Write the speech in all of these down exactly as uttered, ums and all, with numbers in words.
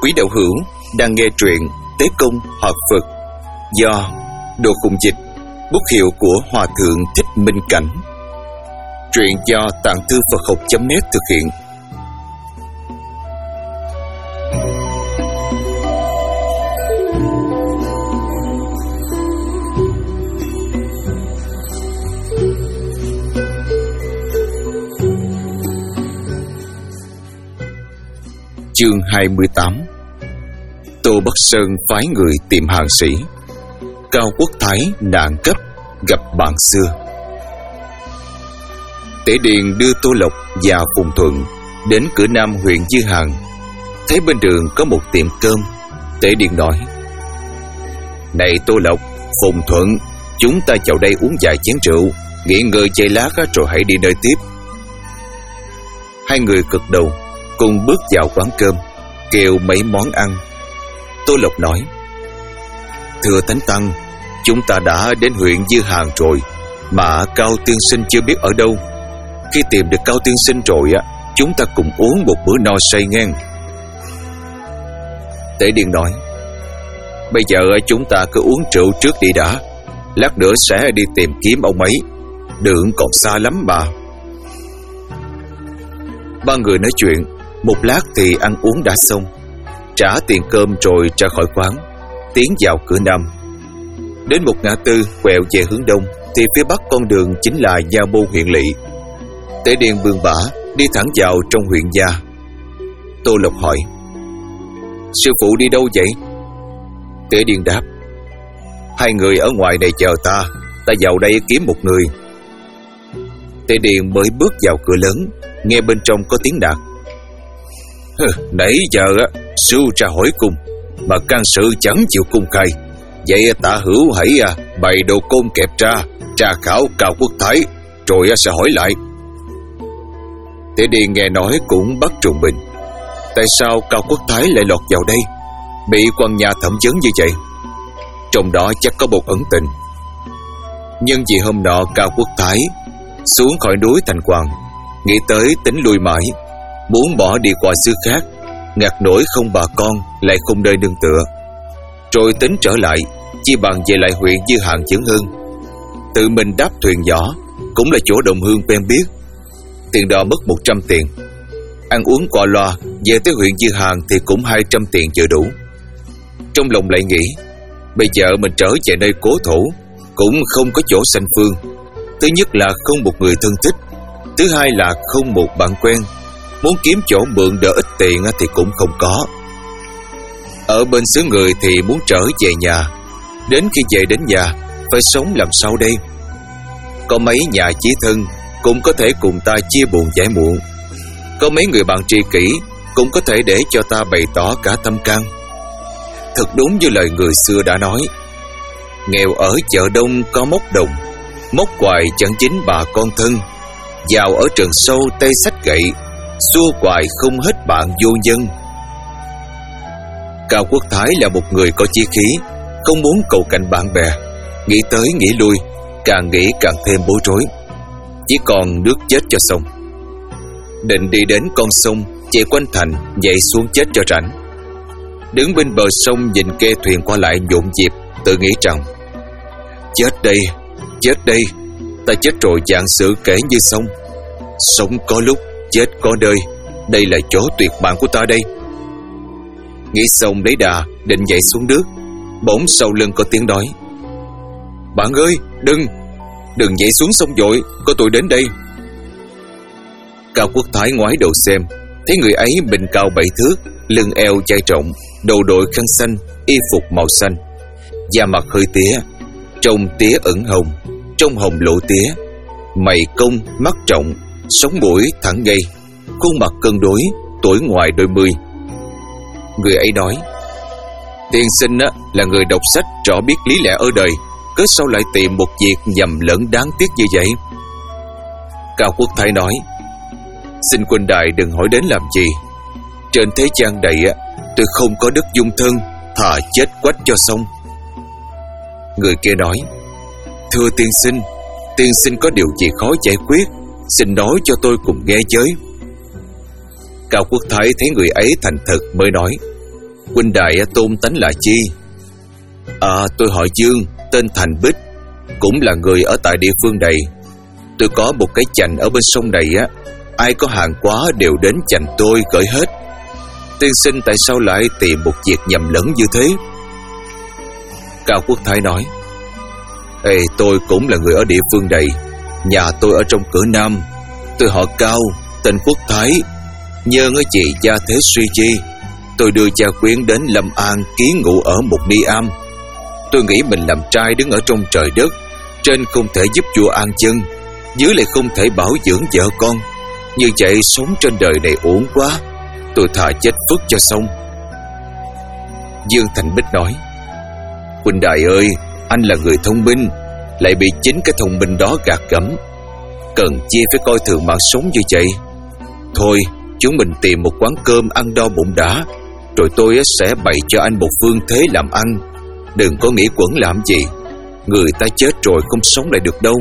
Quý đạo hữu đang nghe truyện Tế Công Hợp Phật do Đồ Khùng Dịch, bút hiệu của Hòa Thượng Thích Minh Cảnh. Truyện do Tạng Thư Phật Học chấm net thực hiện. Chương hai mươi tám. Tô Bắc Sơn phái người tìm hàng sĩ. Cao Quốc Thái nạn cấp gặp bạn xưa. Tể Điền đưa Tô Lộc và Phùng Thuận đến cửa nam huyện Dư Hàng. Thấy bên đường có một tiệm cơm, Tể Điền nói: "Này Tô Lộc, Phùng Thuận, chúng ta vào đây uống vài chén rượu, nghỉ ngơi giây lát rồi hãy đi nơi tiếp." Hai người gật đầu, cùng bước vào quán cơm, kêu mấy món ăn. Tô Lộc nói: "Thưa Thánh Tăng, chúng ta đã đến huyện Dư Hàng rồi, mà Cao tiên sinh chưa biết ở đâu. Khi tìm được Cao tiên sinh rồi á, chúng ta cùng uống một bữa no say ngang." Tể Điền nói: "Bây giờ chúng ta cứ uống rượu trước đi đã, lát nữa sẽ đi tìm kiếm ông ấy, đường còn xa lắm mà." Ba người nói chuyện một lát thì ăn uống đã xong, trả tiền cơm rồi ra khỏi quán, tiến vào cửa nam. Đến một ngã tư quẹo về hướng đông thì phía bắc con đường chính là Gia Môn huyện lỵ. Tể Điền bươn bả đi thẳng vào trong huyện Gia. Tô Lộc hỏi: "Sư phụ đi đâu vậy?" Tể Điền đáp: "Hai người ở ngoài này chờ ta, ta vào đây kiếm một người." Tể Điền mới bước vào cửa lớn, nghe bên trong có tiếng đạc: "Nãy giờ á, sư ra hỏi cung mà can sự chẳng chịu cung khai. Vậy Tạ Hữu hãy à, bày đồ côn kẹp ra, tra khảo Cao Quốc Thái, rồi sẽ hỏi lại." Tể Điền nghe nói cũng bắt trùng mình. Tại sao Cao Quốc Thái lại lọt vào đây, bị quan nhà thẩm vấn như vậy? Trong đó chắc có một ẩn tình. Nhưng vì hôm nọ Cao Quốc Thái xuống khỏi núi Thành Hoàng, nghĩ tới tính lui mãi, muốn bỏ đi qua xứ khác, ngặt nổi không bà con, lại không nơi nương tựa, rồi tính trở lại, chi bằng về lại huyện Dư Hàng chướng hơn. Tự mình đáp thuyền nhỏ, cũng là chỗ đồng hương quen biết. Tiền đò mất một trăm tiền, ăn uống qua loa, về tới huyện Dư Hàng thì cũng hai trăm tiền chưa đủ. Trong lòng lại nghĩ, bây giờ mình trở về nơi cố thổ, cũng không có chỗ sanh phương. Thứ nhất là không một người thân thích, thứ hai là không một bạn quen. Muốn kiếm chỗ mượn đỡ ít tiền thì cũng không có. Ở bên xứ người thì muốn trở về nhà, đến khi về đến nhà phải sống làm sao đây? Có mấy nhà chí thân cũng có thể cùng ta chia buồn giải muộn, có mấy người bạn tri kỷ cũng có thể để cho ta bày tỏ cả tâm can. Thật đúng như lời người xưa đã nói: nghèo ở chợ đông có móc đồng, móc hoài chẳng chính bà con thân. Giàu ở rừng sâu tay xách gậy, xua hoài không hết bạn vô nhân. Cao Quốc Thái là một người có chí khí, không muốn cầu cạnh bạn bè, nghĩ tới nghĩ lui, càng nghĩ càng thêm bối rối. Chỉ còn nước chết cho xong. Định đi đến con sông chạy quanh thành, nhảy xuống chết cho rảnh. Đứng bên bờ sông nhìn ghe thuyền qua lại nhộn nhịp, tự nghĩ rằng: chết đây, chết đây, ta chết rồi dạng sự kể như sông. Sống có lúc, chết có nơi, đây là chỗ tuyệt vọng của ta đây. Nghĩ xong lấy đà định nhảy xuống nước, bỗng sau lưng có tiếng nói: "Bạn ơi, đừng, đừng nhảy xuống sông vội, có tôi đến đây." Cao Quốc Thái ngoái đầu xem, thấy người ấy mình cao bảy thước, lưng eo dai rộng, đầu đội khăn xanh, y phục màu xanh, da mặt hơi tía, trông tía ửng hồng, trong hồng lộ tía, mày cong, mắt trọng, sống mũi thẳng ngây, khuôn mặt cân đối, tuổi ngoài đôi mươi. Người ấy nói: "Tiên sinh á, là người đọc sách rõ biết lý lẽ ở đời, cớ sao lại tìm một việc nhầm lẫn đáng tiếc như vậy?" Cao Quốc Thái nói: "Xin huynh đài đừng hỏi đến làm gì. Trên thế gian này á, tôi không có đất dung thân, thà chết quách cho xong." Người kia nói: "Thưa tiên sinh, tiên sinh có điều gì khó giải quyết, xin nói cho tôi cùng nghe với." Cao Quốc Thái thấy người ấy thành thật mới nói: Huynh đài tôn tánh là chi? À, tôi họ Dương, tên Thành Bích, cũng là người ở tại địa phương này. Tôi có một cái chành ở bên sông này á, ai có hàng quá đều đến chành tôi gửi hết. Tiên sinh tại sao lại tìm một việc nhầm lẫn như thế? Cao Quốc Thái nói: Ê, tôi cũng là người ở địa phương này. Nhà tôi ở trong cửa Nam. Tôi họ Cao, tên Quốc Thái. Nhờ ngôi chị gia thế suy chi, tôi đưa gia quyến đến Lâm An ký ngụ ở một ni am. Tôi nghĩ mình làm trai đứng ở trong trời đất, trên không thể giúp vua an dân, dưới lại không thể bảo dưỡng vợ con. Như vậy sống trên đời này uổng quá. Tôi thà chết phước cho xong. Dương Thành Bích nói: Huynh đài ơi, anh là người thông minh, lại bị chính cái thông minh đó gạt gẫm. Cần chi phải coi thường mạng sống như vậy. Thôi, chúng mình tìm một quán cơm ăn đo bụng đã, rồi tôi sẽ bày cho anh một phương thế làm ăn. Đừng có nghĩ quẩn làm gì. Người ta chết rồi không sống lại được đâu.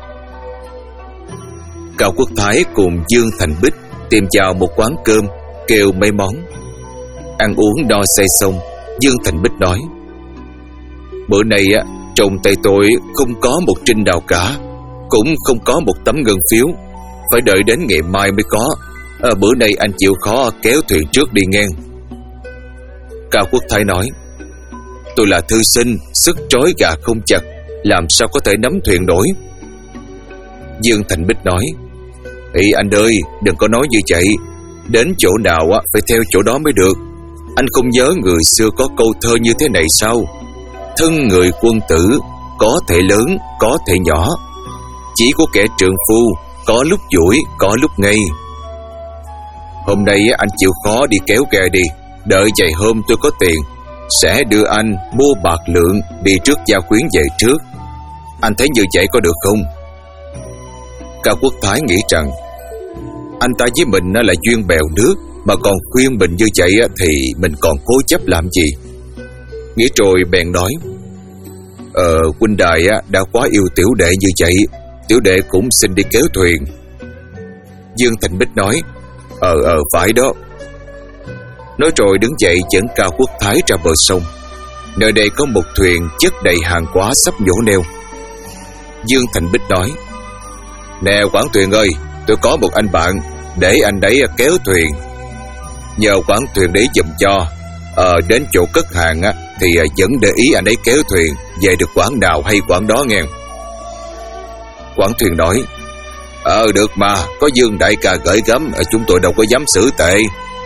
Cao Quốc Thái cùng Dương Thành Bích tìm vào một quán cơm, kêu mấy món. Ăn uống đo say xong, Dương Thành Bích nói: Bữa nay á, trong tay tôi không có một trinh đào cả, cũng không có một tấm ngân phiếu, phải đợi đến ngày mai mới có. À, bữa nay anh chịu khó kéo thuyền trước đi ngang. Cao Quốc Thái nói: Tôi là thư sinh, sức trói gà không chặt, làm sao có thể nắm thuyền nổi. Dương Thành Bích nói: Ý anh ơi, đừng có nói như vậy. Đến chỗ nào á, phải theo chỗ đó mới được. Anh không nhớ người xưa có câu thơ như thế này sao? Thân người quân tử, có thể lớn, có thể nhỏ. Chỉ có kẻ trượng phu, có lúc vui, có lúc ngây. Hôm nay anh chịu khó đi kéo ghe đi. Đợi vài hôm tôi có tiền, sẽ đưa anh mua bạc lượng đi trước gia quyến về trước. Anh thấy như vậy có được không? Cao Quốc Thái nghĩ rằng anh ta với mình là duyên bèo nước, mà còn khuyên mình như vậy thì mình còn cố chấp làm gì. Nghĩ rồi bèn nói: Ờ, huynh đài đã quá yêu tiểu đệ như vậy, tiểu đệ cũng xin đi kéo thuyền. Dương Thành Bích nói: Ờ ờ phải đó. Nói rồi đứng dậy dẫn Cao Quốc Thái ra bờ sông. Nơi đây có một thuyền chất đầy hàng hóa sắp nhổ neo. Dương Thành Bích nói: Nè quản thuyền ơi, tôi có một anh bạn, để anh đấy kéo thuyền. Nhờ quản thuyền đấy giùm cho. Ờ, đến chỗ cất hàng á, thì vẫn để ý anh ấy kéo thuyền về được quãng nào hay quãng đó nghe. Quản thuyền nói: Ờ được mà, có Dương đại ca gửi gắm, chúng tôi đâu có dám xử tệ.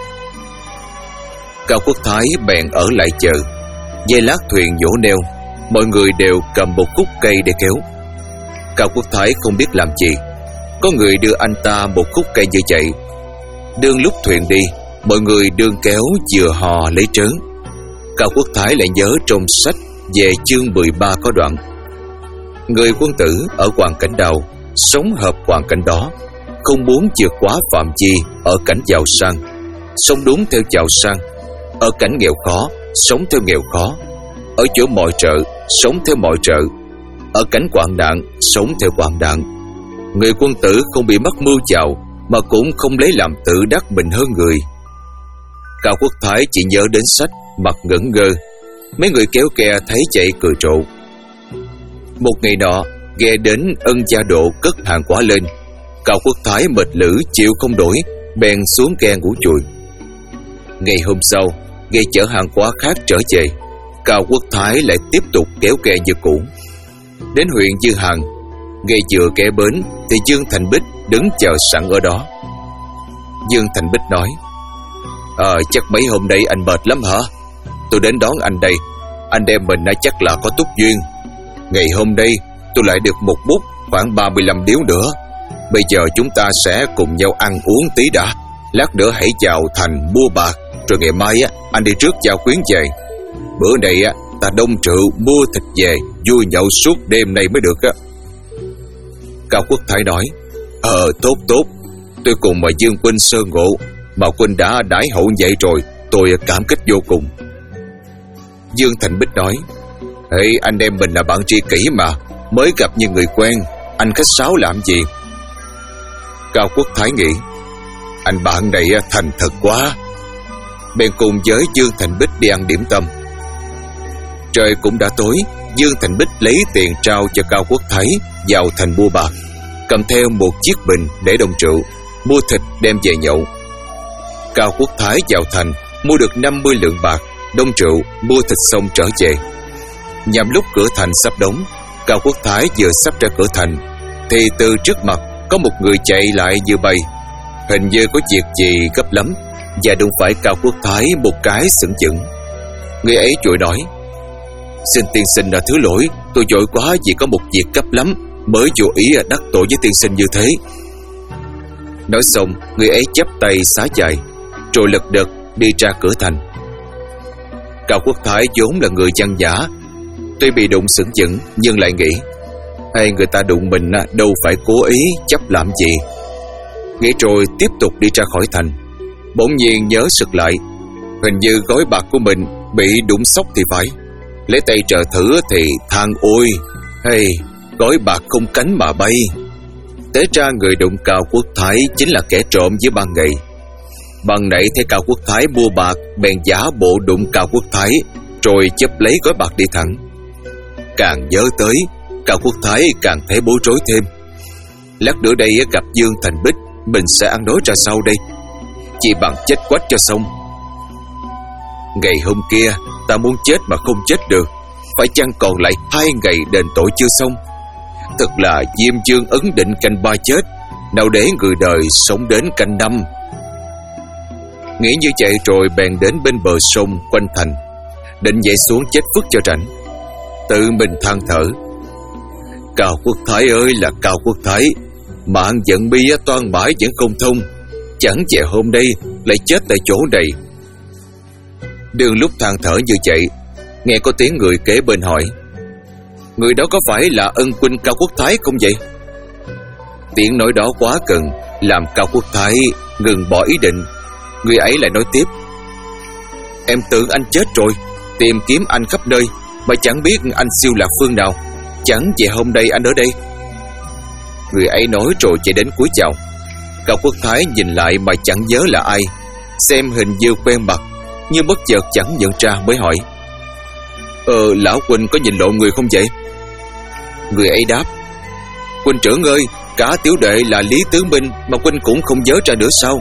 Cao Quốc Thái bèn ở lại chờ. Dây lát thuyền nhổ neo, mọi người đều cầm một khúc cây để kéo. Cao Quốc Thái không biết làm gì. Có người đưa anh ta một khúc cây như vậy. Đương lúc thuyền đi, mọi người đương kéo vừa hò lấy trớn. Cao Quốc Thái lại nhớ trong sách về chương mười ba có đoạn: Người quân tử ở hoàn cảnh nào, sống hợp hoàn cảnh đó, không muốn vượt quá phạm chi ở cảnh giàu sang, sống đúng theo giàu sang, ở cảnh nghèo khó, sống theo nghèo khó, ở chỗ mọi trợ, sống theo mọi trợ, ở cảnh hoạn nạn, sống theo hoạn nạn. Người quân tử không bị mắc mưu giàu, mà cũng không lấy làm tự đắc mình hơn người. Cao Quốc Thái chỉ nhớ đến sách, mặt ngẩn ngơ. Mấy người kéo ghe thấy chạy cười trộn. Một ngày nọ, ghe đến Ân Gia Độ cất hàng hóa lên. Cao Quốc Thái mệt lử chịu không nổi, bèn xuống ghe ngủ chùi. Ngày hôm sau, ghe chở hàng hóa khác trở về. Cao Quốc Thái lại tiếp tục kéo ghe như cũ. Đến huyện Dư Hàng, ghe vừa ghé bến thì Dương Thành Bích đứng chờ sẵn ở đó. Dương Thành Bích nói: Ờ, chắc mấy hôm nay anh mệt lắm hả? Tôi đến đón anh đây. Anh em mình đã chắc là có túc duyên. Ngày hôm nay tôi lại được một bút khoảng ba mươi lăm điếu nữa. Bây giờ chúng ta sẽ cùng nhau ăn uống tí đã. Lát nữa hãy vào thành mua bạc, rồi ngày mai á anh đi trước giao quyến về. Bữa này á ta đông rượu mua thịt về, vui nhậu suốt đêm nay mới được á. Cao Quốc Thái nói: Ờ tốt tốt, tôi cùng mà Dương huynh sơ ngộ, mà huynh đã đãi hậu vậy rồi, tôi cảm kích vô cùng. Dương Thành Bích nói: Ê, anh em mình là bạn tri kỷ mà, mới gặp như người quen, anh khách sáo làm gì? Cao Quốc Thái nghĩ: Anh bạn này thành thật quá. bèn cùng với Dương Thành Bích đi ăn điểm tâm. Trời cũng đã tối, Dương Thành Bích lấy tiền trao cho Cao Quốc Thái vào thành mua bạc, cầm theo một chiếc bình để đông rượu, mua thịt đem về nhậu. Cao Quốc Thái vào thành mua được năm mươi lượng bạc, đông rượu, mua thịt xong trở về. Nhằm lúc cửa thành sắp đóng, Cao Quốc Thái vừa sắp ra cửa thành thì từ trước mặt có một người chạy lại như bay, hình như có việc gì gấp lắm, và đụng phải Cao Quốc Thái một cái sững sững. Người ấy vội nói: "Xin tiên sinh là thứ lỗi, tôi vội quá vì có một việc gấp lắm mới vô ý đắc tội với tiên sinh như thế." Nói xong, người ấy chắp tay xá dài, rồi lật đật đi ra cửa thành. Cao Quốc Thái vốn là người văn nhã, tuy bị đụng sững sững nhưng lại nghĩ: hay người ta đụng mình đâu phải cố ý chấp làm gì. Nghĩ rồi tiếp tục đi ra khỏi thành. Bỗng nhiên nhớ sực lại, hình như gói bạc của mình bị đụng sốc thì phải. Lấy tay trợ thử thì than ôi, hay gói bạc không cánh mà bay. Té ra người đụng Cao Quốc Thái chính là kẻ trộm dưới ban ngày. Ban nãy thấy Cao Quốc Thái mua bạc, bèn giả bộ đụng Cao Quốc Thái, rồi chấp lấy gói bạc đi thẳng. Càng nhớ tới, Cao Quốc Thái càng thấy bối rối thêm. Lát nữa đây gặp Dương Thành Bích, mình sẽ ăn nói ra sao đây? Chỉ bằng chết quách cho xong. Ngày hôm kia ta muốn chết mà không chết được, phải chăng còn lại hai ngày đền tội chưa xong? Thật là Diêm Dương ấn định canh ba chết, nào để người đời sống đến canh năm. Nghĩ như vậy rồi bèn đến bên bờ sông quanh thành, định nhảy xuống chết phức cho rảnh. Tự mình than thở: Cao Quốc Thái ơi là Cao Quốc Thái, mạng giận bi toan mãi vẫn không thông, chẳng về hôm nay lại chết tại chỗ này. Đường lúc than thở như vậy, nghe có tiếng người kế bên hỏi: người đó có phải là ân huynh Cao Quốc Thái không vậy? Tiếng nói đó quá gần, làm Cao Quốc Thái ngừng bỏ ý định. Người ấy lại nói tiếp: em tưởng anh chết rồi, tìm kiếm anh khắp nơi mà chẳng biết anh siêu lạc phương nào, chẳng về hôm nay anh ở đây. Người ấy nói rồi chạy đến cúi chào. Cao Quốc Thái nhìn lại mà chẳng nhớ là ai, xem hình như quen mặt, nhưng bất chợt chẳng nhận ra mới hỏi: Ờ lão huynh có nhìn lộn người không vậy? Người ấy đáp: huynh trưởng ơi, cả tiểu đệ là Lý Tứ Minh mà huynh cũng không nhớ ra nữa sao?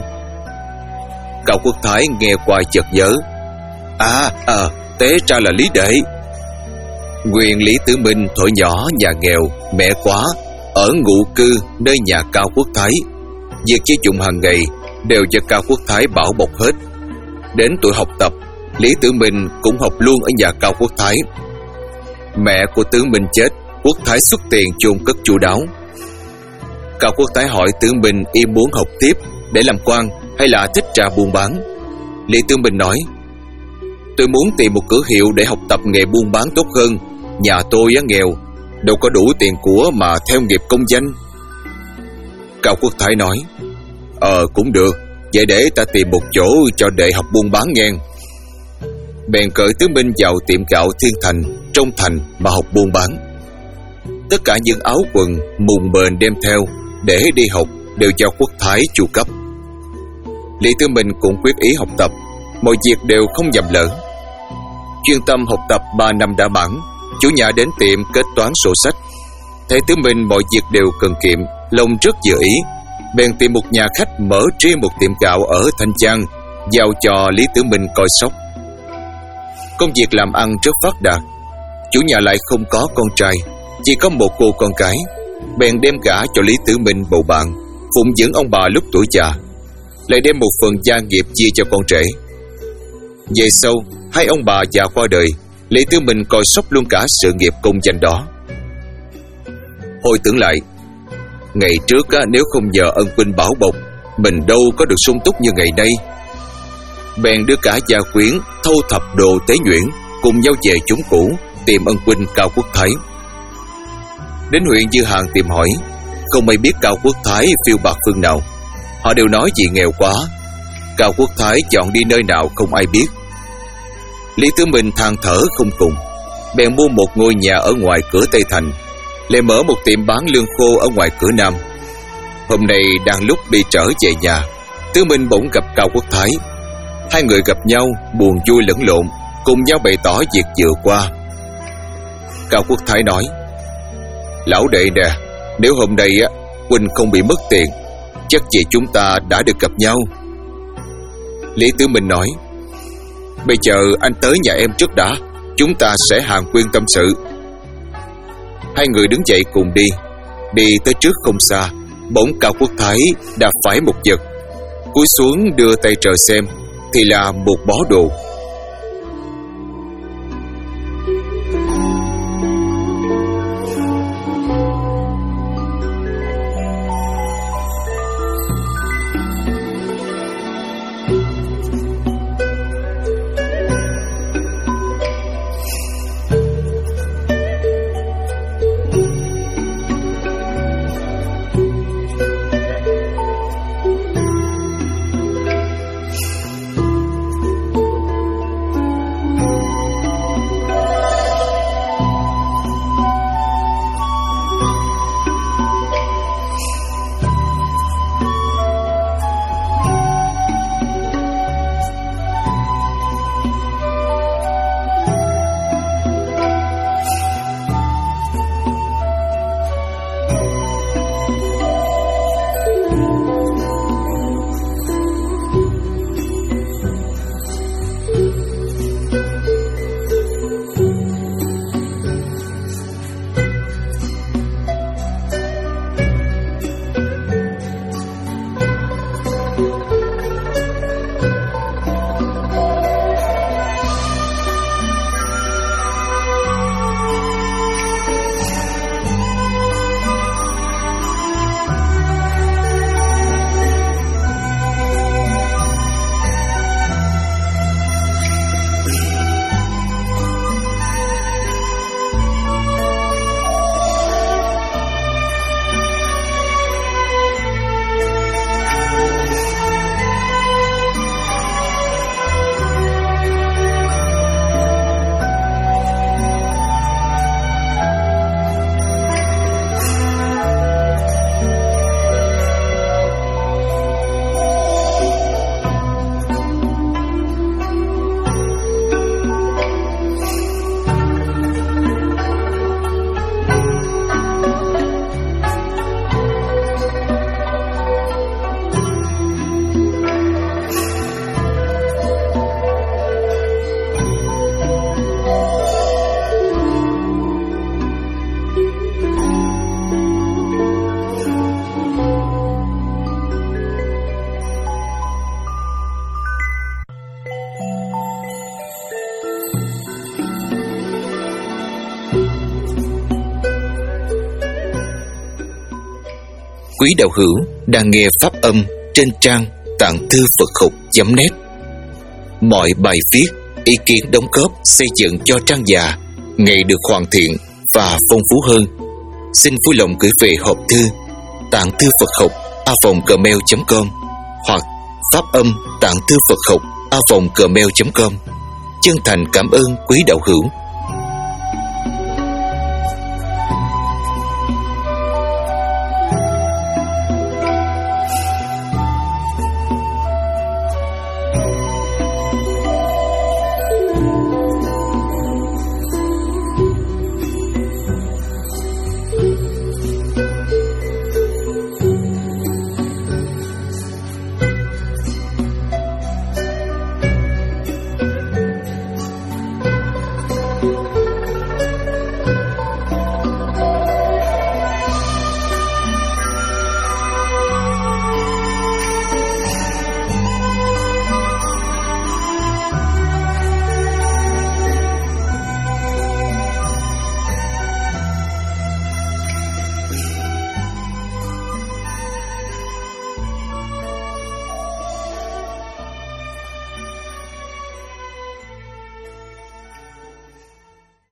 Cao Quốc Thái nghe qua chợt nhớ: À à té ra là Lý đệ. Nguyên Lý Tứ Minh thuở nhỏ nhà nghèo, mẹ quá, ở ngụ cư nơi nhà Cao Quốc Thái. Việc chi dụng hàng ngày đều do Cao Quốc Thái bảo bọc hết. Đến tuổi học tập, Lý Tử Minh cũng học luôn ở nhà Cao Quốc Thái. Mẹ của Tử Minh chết, Quốc Thái xuất tiền chôn cất chu đáo. Cao Quốc Thái hỏi Tử Minh y muốn học tiếp để làm quan hay là thích ra buôn bán. Lý Tử Minh nói: tôi muốn tìm một cửa hiệu để học tập nghề buôn bán tốt hơn. Nhà tôi á nghèo, đâu có đủ tiền của mà theo nghiệp công danh. Cao Quốc Thái nói: Ờ cũng được, vậy để ta tìm một chỗ cho đệ học buôn bán nghe. Bèn cởi Tứ Minh vào tiệm gạo Thiên Thành trong thành mà học buôn bán. Tất cả những áo quần mùng mền đem theo để đi học đều do Quốc Thái chu cấp. Lý Tứ Minh cũng quyết ý học tập, mọi việc đều không nhầm lẫn. Chuyên tâm học tập ba năm đã mãn, chủ nhà đến tiệm kết toán sổ sách. Thấy Tứ Minh mọi việc đều cần kiệm, lòng rất vừa ý, bèn tìm một nhà khách mở riêng một tiệm gạo ở Thanh Giang, giao cho Lý Tử Minh coi sóc. Công việc làm ăn rất phát đạt. Chủ nhà lại không có con trai, chỉ có một cô con gái, bèn đem gả cho Lý Tử Minh bầu bạn, phụng dưỡng ông bà lúc tuổi già, lại đem một phần gia nghiệp chia cho con rể. Về sau, hai ông bà già qua đời, Lý Tử Minh coi sóc luôn cả sự nghiệp công danh đó. Hồi tưởng lại, ngày trước á, nếu không nhờ ân huynh bảo bọc, mình đâu có được sung túc như ngày nay. Bèn đưa cả gia quyến thâu thập đồ tế nhuyễn, cùng nhau về chốn cũ tìm ân huynh Cao Quốc Thái. Đến huyện Dư Hàng tìm hỏi, không ai biết Cao Quốc Thái phiêu bạc phương nào. Họ đều nói vì nghèo quá. Cao Quốc Thái chọn đi nơi nào không ai biết. Lý Tử Minh than thở không cùng, bèn mua một ngôi nhà ở ngoài cửa Tây Thành, lại mở một tiệm bán lương khô ở ngoài cửa Nam. Hôm nay đang lúc đi trở về nhà, Tử Minh bỗng gặp Cao Quốc Thái. Hai người gặp nhau buồn vui lẫn lộn, cùng nhau bày tỏ việc vừa qua. Cao Quốc Thái nói: Lão đệ nè, nếu hôm nay á huynh không bị mất tiền, chắc gì chúng ta đã được gặp nhau. Lý Tử Minh nói: Bây giờ anh tới nhà em trước đã, chúng ta sẽ hàn huyên tâm sự. Hai người đứng dậy cùng đi. Đi tới trước không xa, bỗng Cao Quốc Thái đạp phải một vật, cúi xuống đưa tay trờ xem, thì là một bó đồ. Quý đạo hữu đang nghe pháp âm trên trang tạng thư Phật học chấm net. Mọi bài viết, ý kiến đóng góp xây dựng cho trang già ngày được hoàn thiện và phong phú hơn. Xin vui lòng gửi về hộp thư tạng thư Phật học a vòng gmail chấm com hoặc pháp âm tạng thư Phật học a vòng gmail chấm com. Chân thành cảm ơn quý đạo hữu.